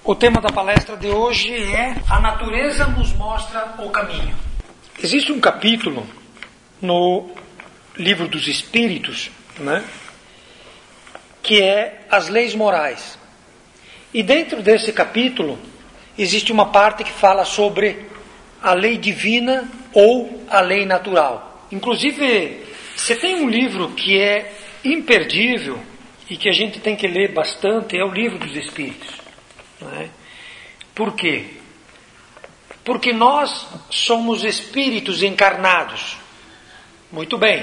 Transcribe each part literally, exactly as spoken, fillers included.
O tema da palestra de hoje é A Natureza nos mostra o caminho. Existe um capítulo no Livro dos Espíritos, né, que é as leis morais. E dentro desse capítulo existe uma parte que fala sobre a lei divina ou a lei natural. Inclusive, você tem um livro que é imperdível e que a gente tem que ler bastante, é o Livro dos Espíritos. Né? Por quê? Porque nós somos espíritos encarnados. Muito bem.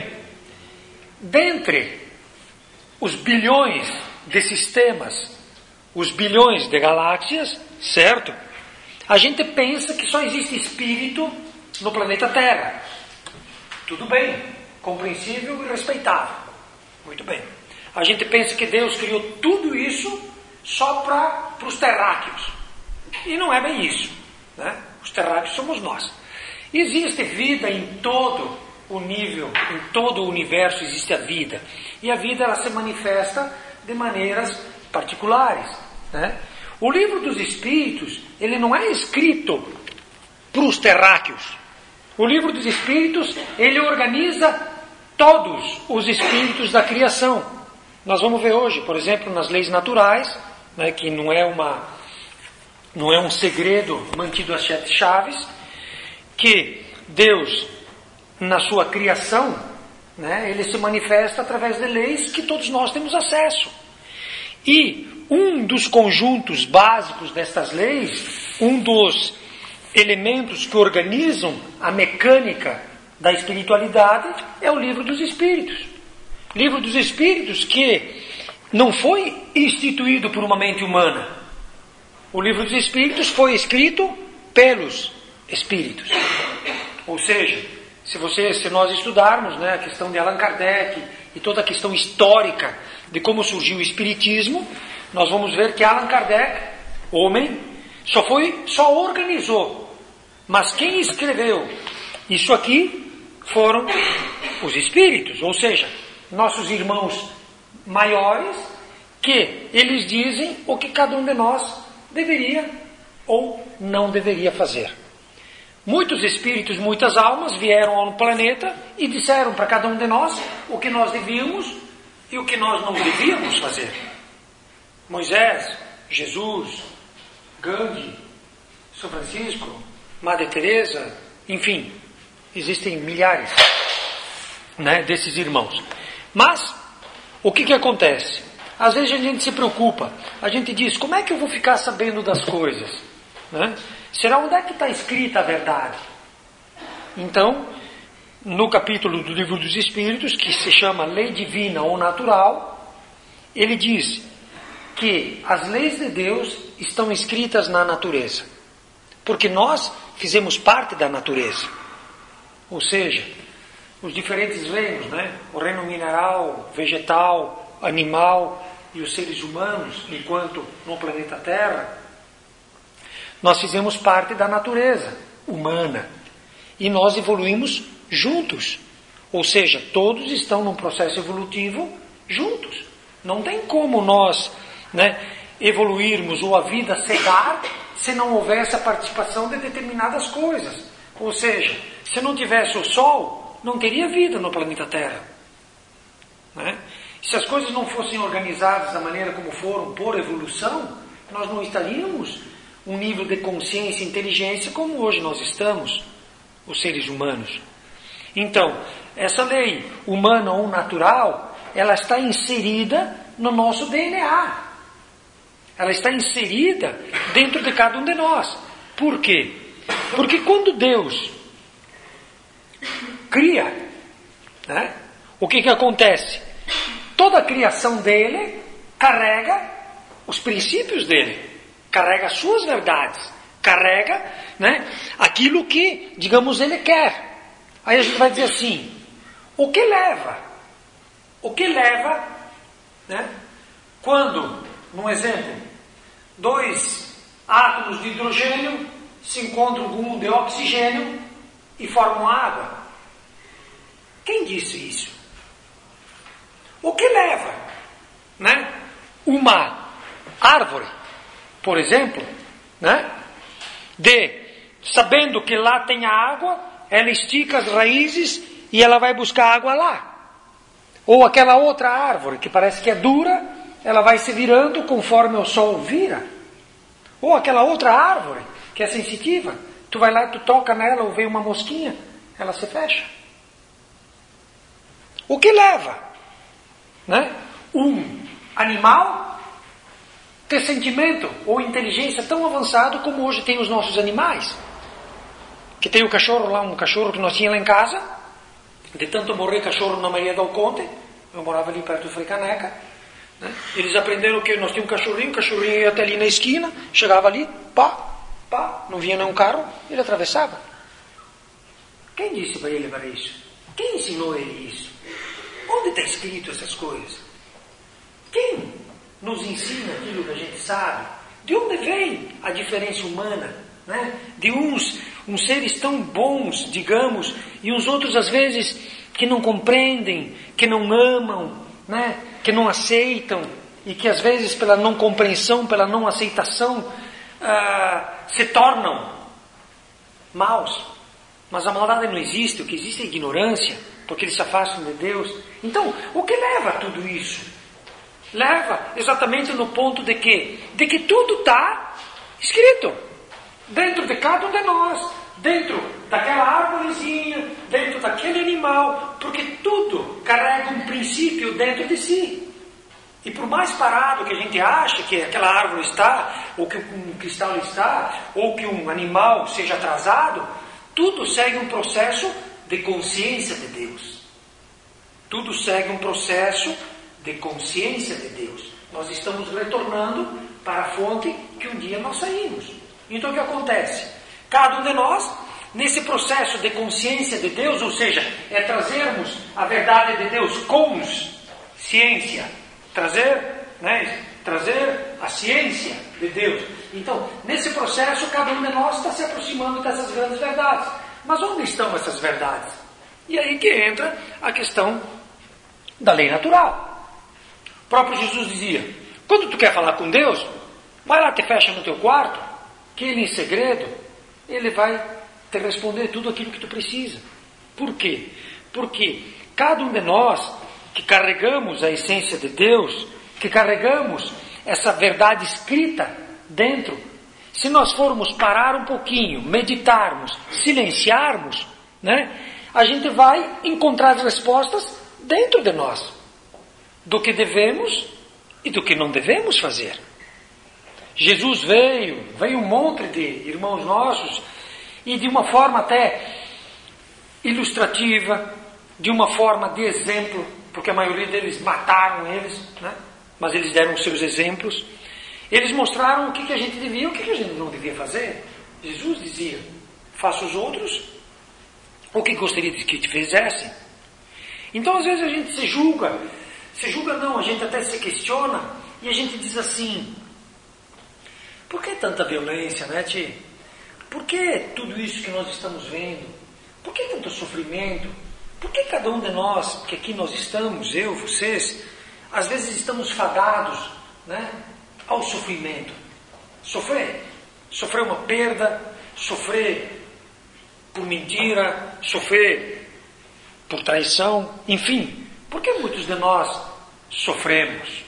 Dentre os bilhões de sistemas, os bilhões de galáxias, certo? A gente pensa que só existe espírito no planeta Terra. Tudo bem, compreensível e respeitável. Muito bem. A gente pensa que Deus criou tudo isso só para os terráqueos. E não é bem isso. Né? Os terráqueos somos nós. Existe vida em todo o nível, em todo o universo existe a vida. E a vida ela se manifesta de maneiras particulares. Né? O Livro dos Espíritos, ele não é escrito para os terráqueos. O Livro dos Espíritos, ele organiza todos os espíritos da criação. Nós vamos ver hoje, por exemplo, nas leis naturais, né, que não é, uma, não é um segredo mantido às sete chaves, que Deus, na sua criação, né, ele se manifesta através de leis que todos nós temos acesso. E um dos conjuntos básicos destas leis, um dos elementos que organizam a mecânica da espiritualidade é o Livro dos Espíritos. Livro dos Espíritos que não foi instituído por uma mente humana. O Livro dos Espíritos foi escrito pelos Espíritos. Ou seja, se, você, se nós estudarmos, né, a questão de Allan Kardec e toda a questão histórica de como surgiu o Espiritismo, nós vamos ver que Allan Kardec, homem, só, foi, só organizou. Mas quem escreveu isso aqui foram os Espíritos, ou seja, nossos irmãos maiores, que eles dizem o que cada um de nós deveria ou não deveria fazer. Muitos espíritos, muitas almas vieram ao planeta e disseram para cada um de nós o que nós devíamos e o que nós não devíamos fazer. Moisés, Jesus, Gandhi, São Francisco, Madre Teresa, enfim, existem milhares, né, desses irmãos. Mas, o que que acontece? Às vezes a gente se preocupa, a gente diz, como é que eu vou ficar sabendo das coisas? Né? Será onde é que está escrita a verdade? Então, no capítulo do Livro dos Espíritos, que se chama Lei Divina ou Natural, ele diz que as leis de Deus estão escritas na natureza, porque nós fizemos parte da natureza. Ou seja, os diferentes reinos, né? O reino mineral, vegetal, animal e os seres humanos, enquanto no planeta Terra, nós fizemos parte da natureza humana e nós evoluímos juntos. Ou seja, todos estão num processo evolutivo juntos. Não tem como nós, né, evoluirmos ou a vida cegar se não houvesse a participação de determinadas coisas. Ou seja, se não tivesse o Sol, não teria vida no planeta Terra. Né? Se as coisas não fossem organizadas da maneira como foram por evolução, nós não estaríamos um nível de consciência e inteligência como hoje nós estamos, os seres humanos. Então, essa lei humana ou natural, ela está inserida no nosso D N A. Ela está inserida dentro de cada um de nós. Por quê? Porque quando Deus cria, né, o que que acontece? Toda a criação dele carrega os princípios dele, carrega as suas verdades, carrega, né, aquilo que, digamos, ele quer. Aí a gente vai dizer assim, o que leva? O que leva, né, quando, num exemplo, dois átomos de hidrogênio se encontram com um de oxigênio e formam água? Quem disse isso? O que leva, né, uma árvore por exemplo, né? De, sabendo que lá tem a água, ela estica as raízes e ela vai buscar água lá. Ou aquela outra árvore que parece que é dura, ela vai se virando conforme o sol vira. Ou aquela outra árvore que é sensitiva, tu vai lá e tu toca nela ou vem uma mosquinha, ela se fecha. O que leva, né, um animal ter sentimento ou inteligência tão avançado como hoje tem os nossos animais? Que tem o cachorro lá, um cachorro que nós tínhamos lá em casa, de tanto morrer cachorro na Maria del Conte, eu morava ali perto do Frei Caneca, né? Eles aprenderam que nós tínhamos um cachorrinho, o cachorrinho ia até ali na esquina, chegava ali, pá, pá, não vinha nenhum carro, ele atravessava. Quem disse para ele para isso? Quem ensinou ele isso? Onde está escrito essas coisas? Quem nos ensina aquilo que a gente sabe? De onde vem a diferença humana? Né? De uns, uns seres tão bons, digamos, e uns outros às vezes que não compreendem, que não amam, né? Que não aceitam, e que às vezes pela não compreensão, pela não aceitação, ah, se tornam maus. Mas a maldade não existe, o que existe é a ignorância, porque eles se afastam de Deus. Então, o que leva a tudo isso? Leva exatamente no ponto de que, de que tudo está escrito dentro de cada um de nós, dentro daquela árvorezinha, dentro daquele animal, porque tudo carrega um princípio dentro de si. E por mais parado que a gente ache que aquela árvore está, ou que um cristal está, ou que um animal seja atrasado, tudo segue um processo de consciência de Deus. Tudo segue um processo de consciência de Deus. Nós estamos retornando para a fonte que um dia nós saímos. Então o que acontece? Cada um de nós, nesse processo de consciência de Deus, ou seja, é trazermos a verdade de Deus com ciência, trazer, né, trazer a ciência de Deus. Então, nesse processo, cada um de nós está se aproximando dessas grandes verdades. Mas onde estão essas verdades? E aí que entra a questão da lei natural. O próprio Jesus dizia, quando tu quer falar com Deus, vai lá, te fecha no teu quarto, que ele em segredo, ele vai te responder tudo aquilo que tu precisa. Por quê? Porque cada um de nós que carregamos a essência de Deus, que carregamos essa verdade escrita dentro, se nós formos parar um pouquinho, meditarmos, silenciarmos, né, a gente vai encontrar as respostas dentro de nós, do que devemos e do que não devemos fazer. Jesus veio, veio um monte de irmãos nossos, e de uma forma até ilustrativa, de uma forma de exemplo, porque a maioria deles mataram eles, né? Mas eles deram os seus exemplos. Eles mostraram o que, que a gente devia e o que, que a gente não devia fazer. Jesus dizia, faça os outros o que gostaria de que te fizessem. Então às vezes a gente se julga, se julga não, a gente até se questiona, e a gente diz assim, por que tanta violência, né, Tchê? Por que tudo isso que nós estamos vendo? Por que tanto sofrimento? Por que cada um de nós, que aqui nós estamos, eu, vocês, às vezes estamos fadados, né, ao sofrimento? Sofrer. Sofrer uma perda, sofrer por mentira, sofrer por traição, enfim. Por que muitos de nós sofremos?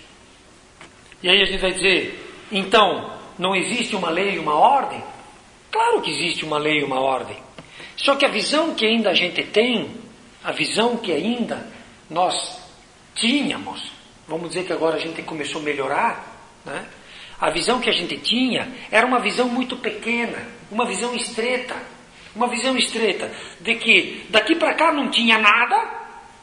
E aí a gente vai dizer, então, não existe uma lei e uma ordem? Claro que existe uma lei e uma ordem. Só que a visão que ainda a gente tem, a visão que ainda nós tínhamos, vamos dizer que agora a gente começou a melhorar, né? A visão que a gente tinha era uma visão muito pequena, uma visão estreita, uma visão estreita, de que daqui para cá não tinha nada,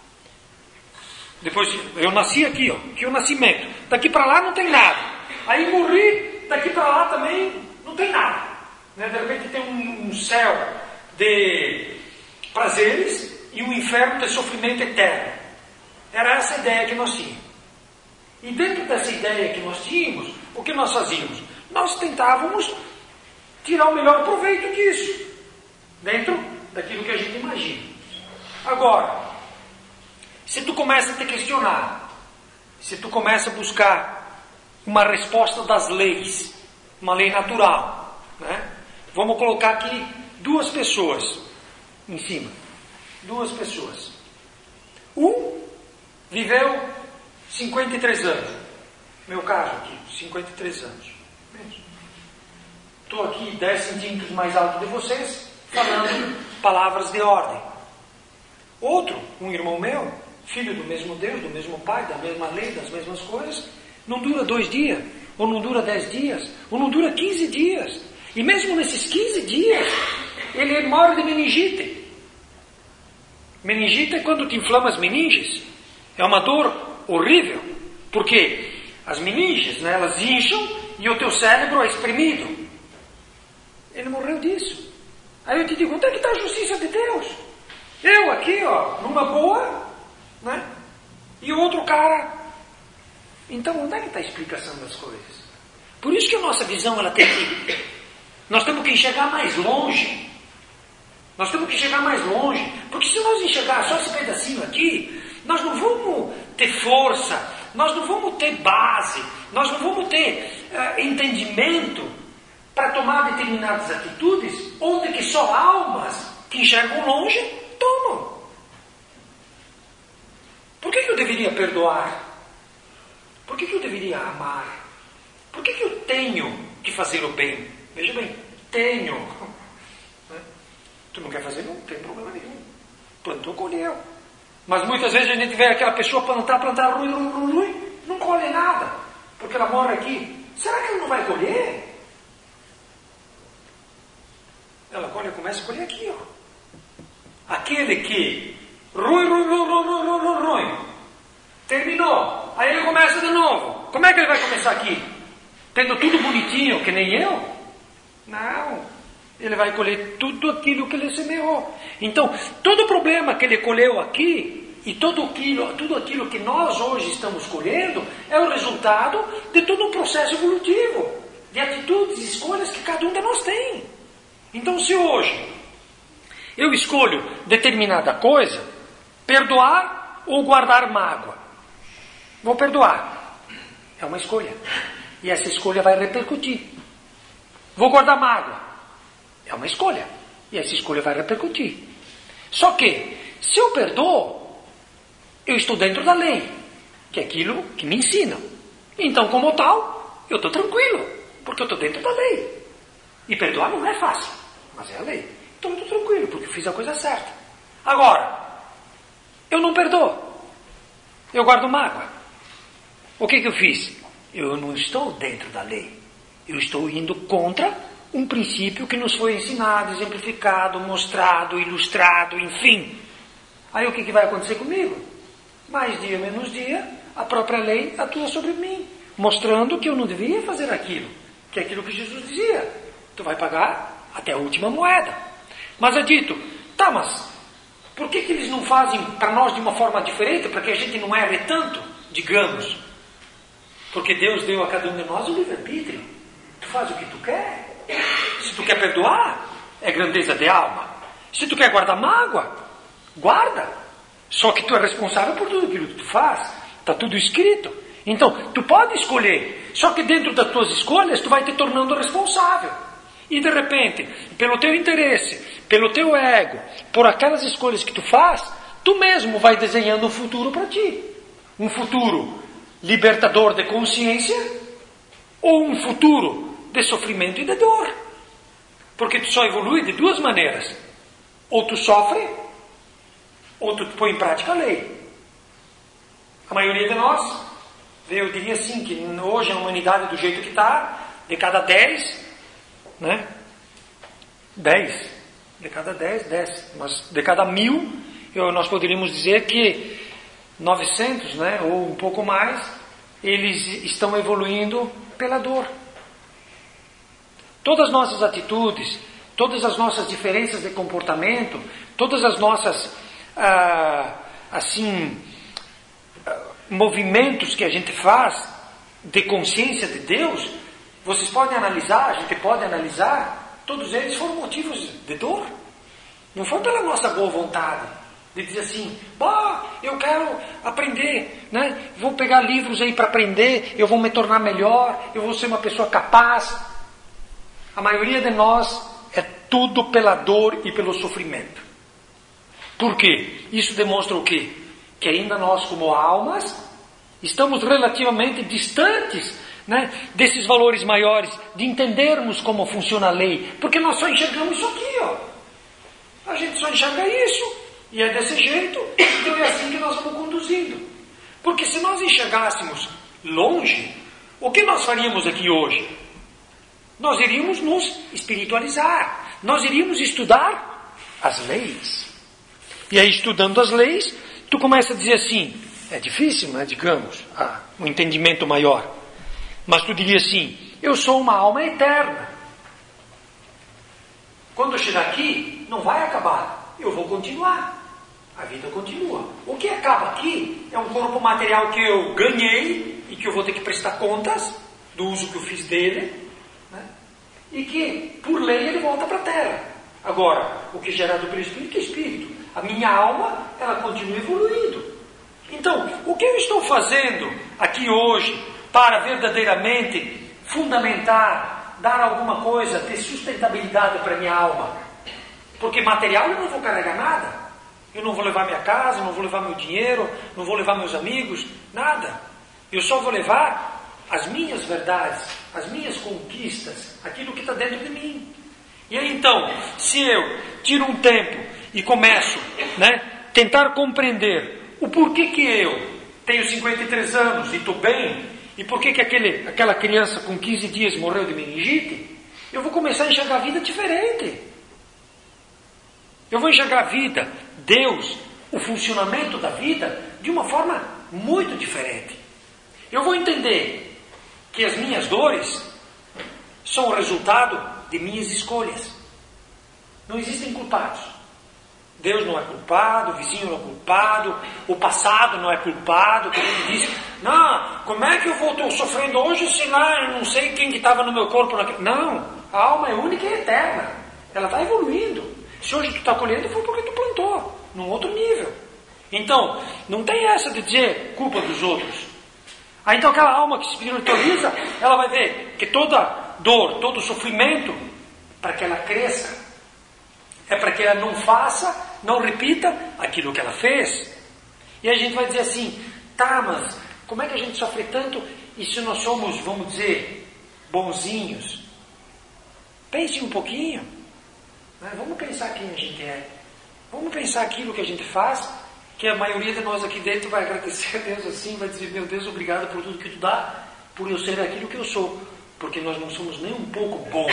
depois eu nasci aqui, ó, que é o nascimento, daqui para lá não tem nada, aí morri, daqui para lá também não tem nada, né? De repente tem um, um céu de prazeres e um inferno de sofrimento eterno. Era essa a ideia que nós tínhamos. E dentro dessa ideia que nós tínhamos, o que nós fazíamos? Nós tentávamos tirar o melhor proveito disso, dentro daquilo que a gente imagina. Agora, se tu começa a te questionar, se tu começa a buscar uma resposta das leis, uma lei natural, né? Vamos colocar aqui duas pessoas em cima. Duas pessoas. Um viveu cinquenta e três anos. Meu caso aqui, cinquenta e três anos. Estou aqui dez centímetros mais alto de vocês, falando palavras de ordem. Outro, um irmão meu, filho do mesmo Deus, do mesmo Pai, da mesma lei, das mesmas coisas, não dura dois dias, ou não dura dez dias, ou não dura quinze dias. E mesmo nesses quinze dias, ele morre de meningite. Meningite é quando te inflama as meninges. É uma dor horrível, porque as meninges, né, elas incham e o teu cérebro é espremido. Ele morreu disso. Aí eu te digo, onde é que está a justiça de Deus? Eu aqui, ó, numa boa, né? E o outro cara. Então, onde é que está a explicação das coisas? Por isso que a nossa visão, ela tem que... Nós temos que enxergar mais longe. Nós temos que chegar mais longe. Porque se nós enxergar só esse pedacinho aqui, nós não vamos ter força, nós não vamos ter base, nós não vamos ter uh, entendimento para tomar determinadas atitudes, onde que só almas que enxergam longe tomam. Por que, que eu deveria perdoar? Por que, que eu deveria amar? Por que, que eu tenho que fazer o bem? Veja bem, tenho. Tu não quer fazer? Não tem problema nenhum. Plantou, colheu. Mas muitas vezes a gente vê aquela pessoa plantar, plantar, ruim, ruim, ruim, ruim, não colhe nada. Porque ela mora aqui. Será que ela não vai colher? Ela colhe, começa a colher aqui, ó. Aquele que ruim, ruim, ruim, ruim, ruim, ruim, ruim. Terminou. Aí ele começa de novo. Como é que ele vai começar aqui? Tendo tudo bonitinho, que nem eu? Não. Ele vai colher tudo aquilo que ele semeou. Então, todo problema que ele colheu aqui, e todo aquilo, tudo aquilo que nós hoje estamos colhendo, é o resultado de todo um processo evolutivo, de atitudes e escolhas que cada um de nós tem. Então, se hoje eu escolho determinada coisa, perdoar ou guardar mágoa, vou perdoar. É uma escolha. E essa escolha vai repercutir. Vou guardar mágoa. É uma escolha. E essa escolha vai repercutir. Só que, se eu perdoo, eu estou dentro da lei, que é aquilo que me ensina. Então, como tal, eu estou tranquilo, porque eu estou dentro da lei. E perdoar não é fácil, mas é a lei. Então eu estou tranquilo, porque eu fiz a coisa certa. Agora, eu não perdoo. Eu guardo mágoa. O que que eu fiz? Eu não estou dentro da lei. Eu estou indo contra um princípio que nos foi ensinado, exemplificado, mostrado, ilustrado, enfim. Aí o que, que vai acontecer comigo? Mais dia, menos dia, a própria lei atua sobre mim, mostrando que eu não devia fazer aquilo, que é aquilo que Jesus dizia. Tu vai pagar até a última moeda. Mas é dito, tá, mas por que, que eles não fazem para nós de uma forma diferente, para que a gente não erre tanto, digamos? Porque Deus deu a cada um de nós o livre-arbítrio. Tu faz o que tu quer. Se tu quer perdoar, é grandeza de alma. Se tu quer guardar mágoa, guarda. Só que tu é responsável por tudo aquilo que tu faz. Está tudo escrito. Então, tu pode escolher. Só que dentro das tuas escolhas, tu vai te tornando responsável. E de repente, pelo teu interesse, pelo teu ego, por aquelas escolhas que tu faz, tu mesmo vai desenhando um futuro para ti. Um futuro libertador de consciência ou um futuro de sofrimento e de dor. Porque tu só evolui de duas maneiras. Ou tu sofre, ou tu põe em prática a lei. A maioria de nós, eu diria assim, que hoje a humanidade do jeito que está, de cada dez, né? Dez. De cada dez, dez. Mas de cada mil, eu, nós poderíamos dizer que novecentos, né? Ou um pouco mais, eles estão evoluindo pela dor. Todas as nossas atitudes, todas as nossas diferenças de comportamento, todas as nossas, ah, assim, ah, movimentos que a gente faz de consciência de Deus, vocês podem analisar, a gente pode analisar, todos eles foram motivos de dor. Não foi pela nossa boa vontade, de dizer assim, bah, eu quero aprender, né? Vou pegar livros aí para aprender, eu vou me tornar melhor, eu vou ser uma pessoa capaz. A maioria de nós é tudo pela dor e pelo sofrimento. Por quê? Isso demonstra o quê? Que ainda nós, como almas, estamos relativamente distantes, né, desses valores maiores, de entendermos como funciona a lei. Porque nós só enxergamos isso aqui, ó. A gente só enxerga isso, e é desse jeito, então é assim que nós vamos conduzindo. Porque se nós enxergássemos longe, o que nós faríamos aqui hoje? Nós iríamos nos espiritualizar, nós iríamos estudar as leis. E aí, estudando as leis, tu começa a dizer assim, é difícil, né, digamos, ah, um entendimento maior. Mas tu diria assim, eu sou uma alma eterna. Quando eu chegar aqui, não vai acabar, eu vou continuar. A vida continua. O que acaba aqui é um corpo material que eu ganhei e que eu vou ter que prestar contas do uso que eu fiz dele, né? E que, por lei, ele volta para a Terra. Agora, o que é gerado pelo Espírito é Espírito. A minha alma, ela continua evoluindo. Então, o que eu estou fazendo aqui hoje para verdadeiramente fundamentar, dar alguma coisa, ter sustentabilidade para a minha alma? Porque material eu não vou carregar nada. Eu não vou levar minha casa, não vou levar meu dinheiro, não vou levar meus amigos, nada. Eu só vou levar as minhas verdades, as minhas conquistas, aquilo que está dentro de mim. E aí então, se eu tiro um tempo e começo, né, tentar compreender o porquê que eu tenho cinquenta e três anos e estou bem, e porquê que aquele, aquela criança com quinze dias morreu de meningite, eu vou começar a enxergar a vida diferente. Eu vou enxergar a vida, Deus, o funcionamento da vida, de uma forma muito diferente. Eu vou entender que as minhas dores são o resultado de minhas escolhas. Não existem culpados. Deus não é culpado, o vizinho não é culpado, o passado não é culpado. Que ele diz, não, como é que eu vou estou sofrendo hoje, se lá eu não sei quem que estava no meu corpo. Naquele... Não, a alma é única e eterna. Ela está evoluindo. Se hoje tu está colhendo, foi porque tu plantou, num outro nível. Então, não tem essa de dizer culpa dos outros. Aí então aquela alma que se espiritualiza, ela vai ver que toda dor, todo sofrimento, para que ela cresça, é para que ela não faça, não repita aquilo que ela fez. E a gente vai dizer assim, tá, mas como é que a gente sofre tanto e se nós somos, vamos dizer, bonzinhos? Pense um pouquinho. Vamos pensar quem a gente é. Vamos pensar aquilo que a gente faz, que a maioria de nós aqui dentro vai agradecer a Deus assim, vai dizer, meu Deus, obrigado por tudo que tu dá, por eu ser aquilo que eu sou, porque nós não somos nem um pouco bons.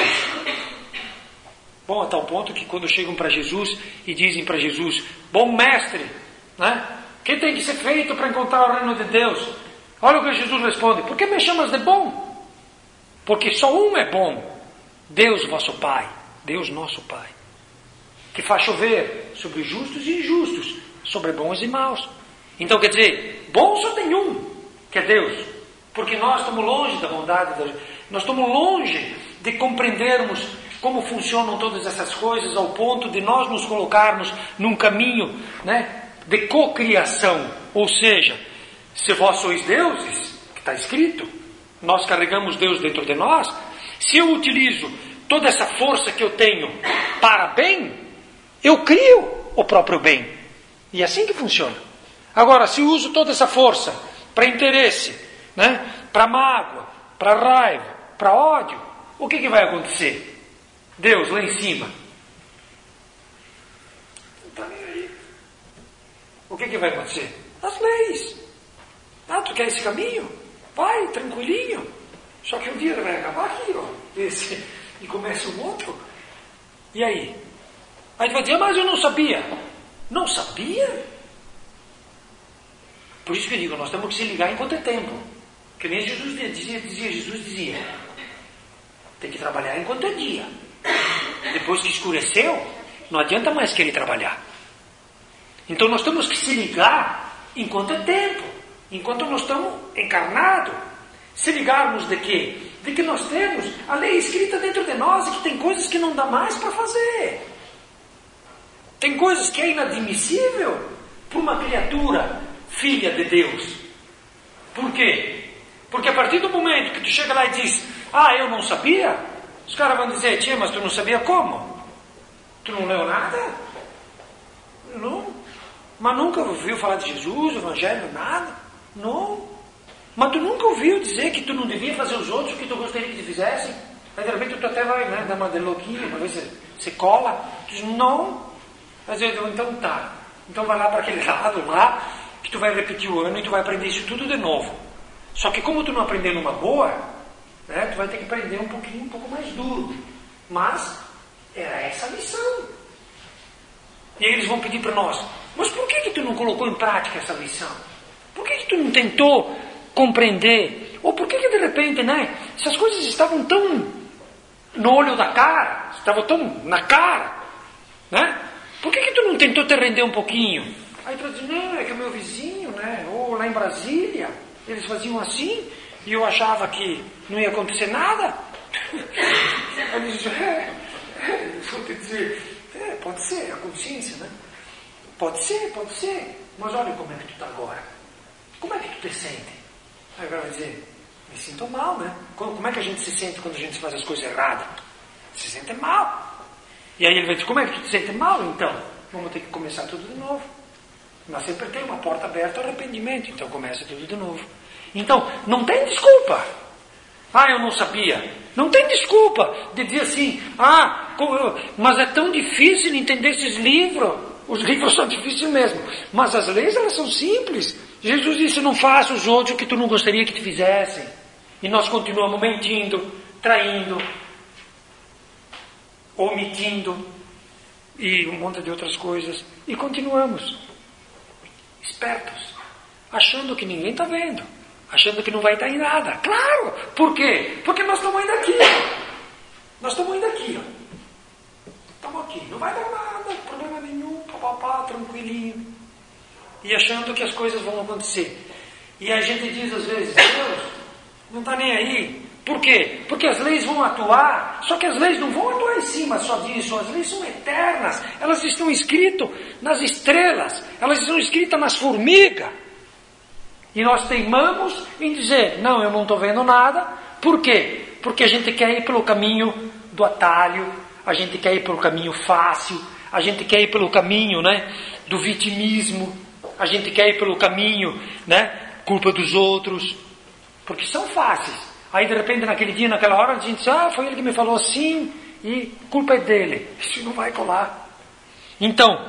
Bom, a tal ponto que quando chegam para Jesus e dizem para Jesus, bom mestre, né? O que tem que ser feito para encontrar o reino de Deus? Olha o que Jesus responde, por que me chamas de bom? Porque só um é bom, Deus vosso Pai, Deus nosso Pai, que faz chover sobre justos e injustos, sobre bons e maus. Então quer dizer, bom só tem um, que é Deus. Porque nós estamos longe da bondade, da... nós estamos longe de compreendermos como funcionam todas essas coisas, ao ponto de nós nos colocarmos num caminho, né, de cocriação. Ou seja, se vós sois deuses, que está escrito, nós carregamos Deus dentro de nós, se eu utilizo toda essa força que eu tenho para bem, eu crio o próprio bem. E é assim que funciona. Agora, se eu uso toda essa força para interesse, né, para mágoa, para raiva, para ódio, o que, que vai acontecer? Deus lá em cima não está nem aí. O que, que vai acontecer? As leis. Ah, tu quer esse caminho? Vai, tranquilinho. Só que um dia vai acabar aqui, ó, esse, e começa um outro. E aí? Aí tu vai dizer, mas eu não sabia. Não sabia? Por isso que eu digo, nós temos que se ligar enquanto é tempo. Que nem Jesus dizia, dizia, Jesus dizia, tem que trabalhar enquanto é dia. Depois que escureceu, não adianta mais querer trabalhar. Então nós temos que se ligar enquanto é tempo, enquanto nós estamos encarnados. Se ligarmos de quê? De que nós temos a lei escrita dentro de nós e que tem coisas que não dá mais para fazer. Tem coisas que é inadmissível para uma criatura filha de Deus. Por quê? Porque a partir do momento que tu chega lá e diz, ah, eu não sabia, Os caras vão dizer, tia, mas tu não sabia como? Tu não leu nada? Não. Mas nunca ouviu falar de Jesus, Evangelho, nada? Não. Mas tu nunca ouviu dizer que tu não devia fazer os outros o que tu gostaria que te fizessem? Aí de repente tu até vai, né, dar uma de louquinha, uma vez você, você cola. Tu diz, não. Mas eu digo, então tá. Então vai lá para aquele lado lá, que tu vai repetir o ano e tu vai aprender isso tudo de novo. Só que como tu não aprendeu numa boa, né, tu vai ter que aprender um pouquinho, um pouco mais duro. Mas era essa a lição. E aí eles vão pedir para nós, mas por que que tu não colocou em prática essa lição? Por que que tu não tentou compreender? Ou por que que de repente, né, se as coisas estavam tão no olho da cara, estavam tão na cara, né? Por que que tu não tentou te render um pouquinho? Aí tu diz, não, é que o meu vizinho, né, ou lá em Brasília, eles faziam assim, e eu achava que não ia acontecer nada. Aí eles, é, é, vou te dizer, é, pode ser, a consciência, né? Pode ser, pode ser, mas olha como é que tu está agora. Como é que tu te sente? Aí agora vai dizer, me sinto mal, né? Como é que a gente se sente quando a gente faz as coisas erradas? Se sente mal. E aí ele vai dizer, como é que tu te sente mal então? Vamos ter que começar tudo de novo. Mas sempre tem uma porta aberta ao arrependimento, então começa tudo de novo. Então, não tem desculpa. Ah, eu não sabia. Não tem desculpa de dizer assim, ah, mas é tão difícil entender esses livros. Os livros são difíceis mesmo. Mas as leis, elas são simples. Jesus disse, não faça os outros o que tu não gostaria que te fizessem. E nós continuamos mentindo, traindo, omitindo e um monte de outras coisas. E continuamos espertos, achando que ninguém está vendo, achando que não vai dar em nada. Claro! Por quê? Porque nós estamos indo aqui. Nós estamos indo aqui. Ó. Estamos aqui. Não vai dar nada, problema nenhum, papapá, tranquilinho. E achando que as coisas vão acontecer. E a gente diz às vezes, Deus não está nem aí. Por quê? Porque as leis vão atuar, só que as leis não vão atuar em cima só disso, as leis são eternas, elas estão escritas nas estrelas, elas estão escritas nas formigas. E nós teimamos em dizer, não, eu não estou vendo nada. Por quê? Porque a gente quer ir pelo caminho do atalho, a gente quer ir pelo caminho fácil, a gente quer ir pelo caminho, né, do vitimismo, a gente quer ir pelo caminho, né, culpa dos outros, porque são fáceis. Aí de repente naquele dia, naquela hora, a gente diz, ah, foi ele que me falou assim, e culpa é dele. Isso não vai colar. Então,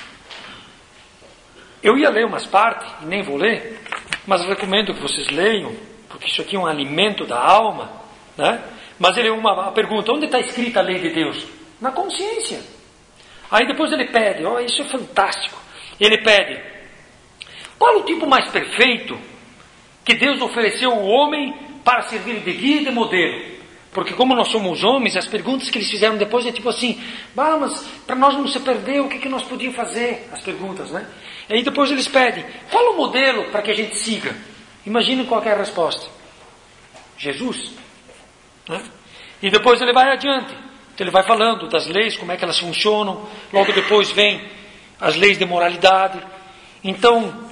eu ia ler umas partes, e nem vou ler, mas recomendo que vocês leiam, porque isso aqui é um alimento da alma, né? Mas ele é uma, uma pergunta, onde está escrita a lei de Deus? Na consciência. Aí depois ele pede, ó, oh, isso é fantástico. Ele pede, qual o tipo mais perfeito que Deus ofereceu ao homem para servir de guia e de modelo? Porque como nós somos homens, as perguntas que eles fizeram depois é tipo assim, ah, mas para nós não se perder, o que, que nós podíamos fazer? As perguntas, né? E aí depois eles pedem, qual o modelo para que a gente siga? Imaginem qual é a resposta. Jesus. Né? E depois ele vai adiante. Então ele vai falando das leis, como é que elas funcionam. Logo depois vem as leis de moralidade. Então,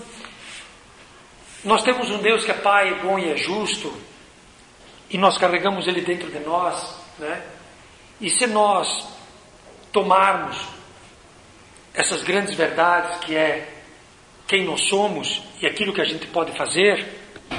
nós temos um Deus que é Pai, é bom e é justo. E nós carregamos Ele dentro de nós, né? E se nós tomarmos essas grandes verdades, que é quem nós somos e aquilo que a gente pode fazer,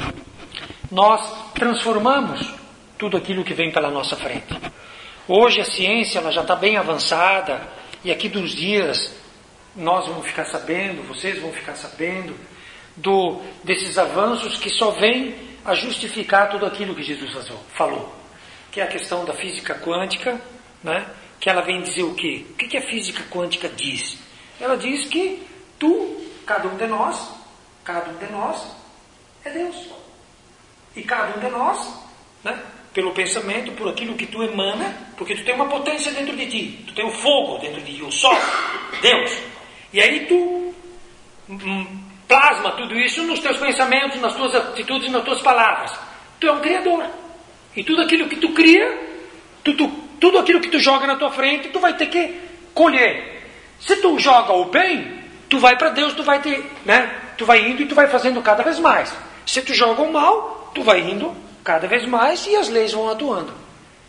nós transformamos tudo aquilo que vem pela nossa frente. Hoje a ciência ela já está bem avançada, e aqui dos dias nós vamos ficar sabendo, vocês vão ficar sabendo, do, desses avanços que só vêm a justificar tudo aquilo que Jesus falou, que é a questão da física quântica, né? Que ela vem dizer o quê? O que a física quântica diz? Ela diz que tu, cada um de nós, cada um de nós é Deus. E cada um de nós, né? Pelo pensamento, por aquilo que tu emana, porque tu tem uma potência dentro de ti, tu tem o fogo dentro de ti, o sol, Deus. E aí tu hum, plasma tudo isso nos teus pensamentos, nas tuas atitudes, nas tuas palavras. Tu é um criador. E tudo aquilo que tu cria, tu, tu, tudo aquilo que tu joga na tua frente, tu vai ter que colher. Se tu joga o bem, tu vai para Deus, tu vai ter, né? Tu vai indo e tu vai fazendo cada vez mais. Se tu joga o mal, tu vai indo cada vez mais e as leis vão atuando.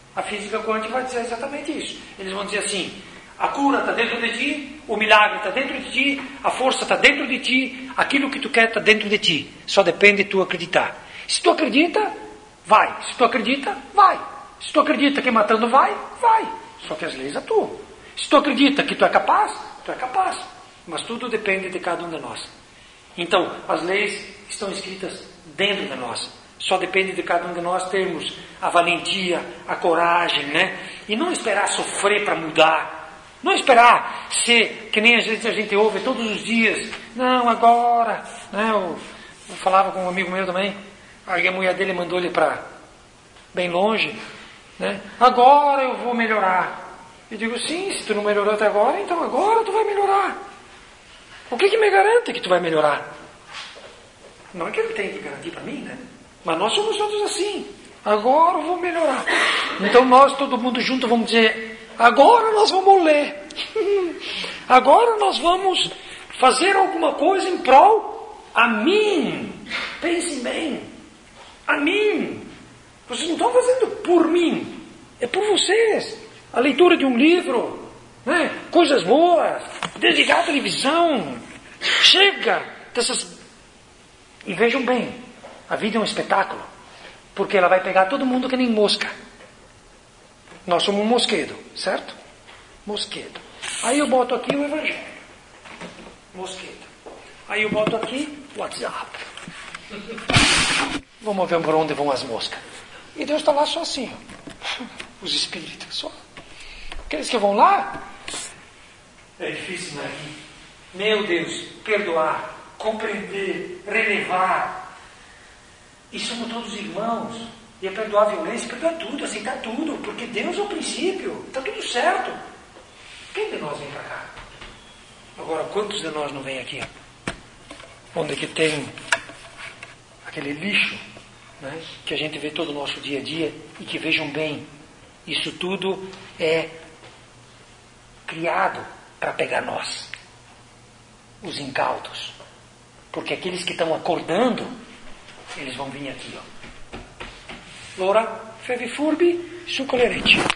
A física quântica vai dizer exatamente isso. Eles vão dizer assim, a cura está dentro de ti, o milagre está dentro de ti, a força está dentro de ti, aquilo que tu quer está dentro de ti. Só depende de tu acreditar. Se tu acredita, vai. Se tu acredita, vai. Se tu acredita que matando vai, vai. Só que as leis atuam. Se tu acredita que tu é capaz, tu é capaz. Mas tudo depende de cada um de nós. Então, as leis estão escritas dentro de nós. Só depende de cada um de nós termos a valentia, a coragem, né? E não esperar sofrer para mudar. Não esperar ser, que nem a gente, a gente ouve todos os dias. Não, agora. Né? Eu, eu falava com um amigo meu também. Aí a mulher dele mandou ele para bem longe. Né? Agora eu vou melhorar. Eu digo, sim, se tu não melhorou até agora, então agora tu vai melhorar. O que que me garante que tu vai melhorar? Não é que ele tem que garantir para mim, né? Mas nós somos todos assim. Agora eu vou melhorar. Então nós, todo mundo junto, vamos dizer, agora nós vamos ler. Agora nós vamos fazer alguma coisa em prol a mim. Pensem bem. A mim. Vocês não estão fazendo por mim. É por vocês. A leitura de um livro, né? Coisas boas, desligar a televisão. Chega dessas... E vejam bem, a vida é um espetáculo, porque ela vai pegar todo mundo que nem mosca. Nós somos um mosquedo, certo? Mosquedo. Aí eu boto aqui o Evangelho. Mosquedo. Aí eu boto aqui o WhatsApp. Vamos ver por onde vão as moscas. E Deus está lá só assim, ó. Os espíritos só. Aqueles que vão lá, é difícil, né? Meu Deus, perdoar, compreender, relevar. E somos todos irmãos. E é perdoar a violência, perdoar tudo, aceitar tudo, porque Deus é o princípio, está tudo certo. Quem de nós vem para cá? Agora, quantos de nós não vêm aqui? Onde que tem aquele lixo, né, que a gente vê todo o nosso dia a dia, e que vejam bem, isso tudo é criado para pegar nós, os incautos. Porque aqueles que estão acordando, eles vão vir aqui, ó. Lora, feve furbi, sucolerete.